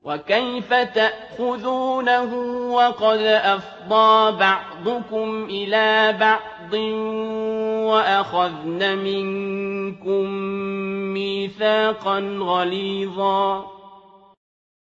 وَكَيْفَ تَأْخُذُونَهُ وَقَدْ أَفْضَىٰ بَعْضُكُمْ إِلَىٰ بَعْضٍ وَأَخَذْنَ مِنكُم مِّيثَاقًا غَلِيظًا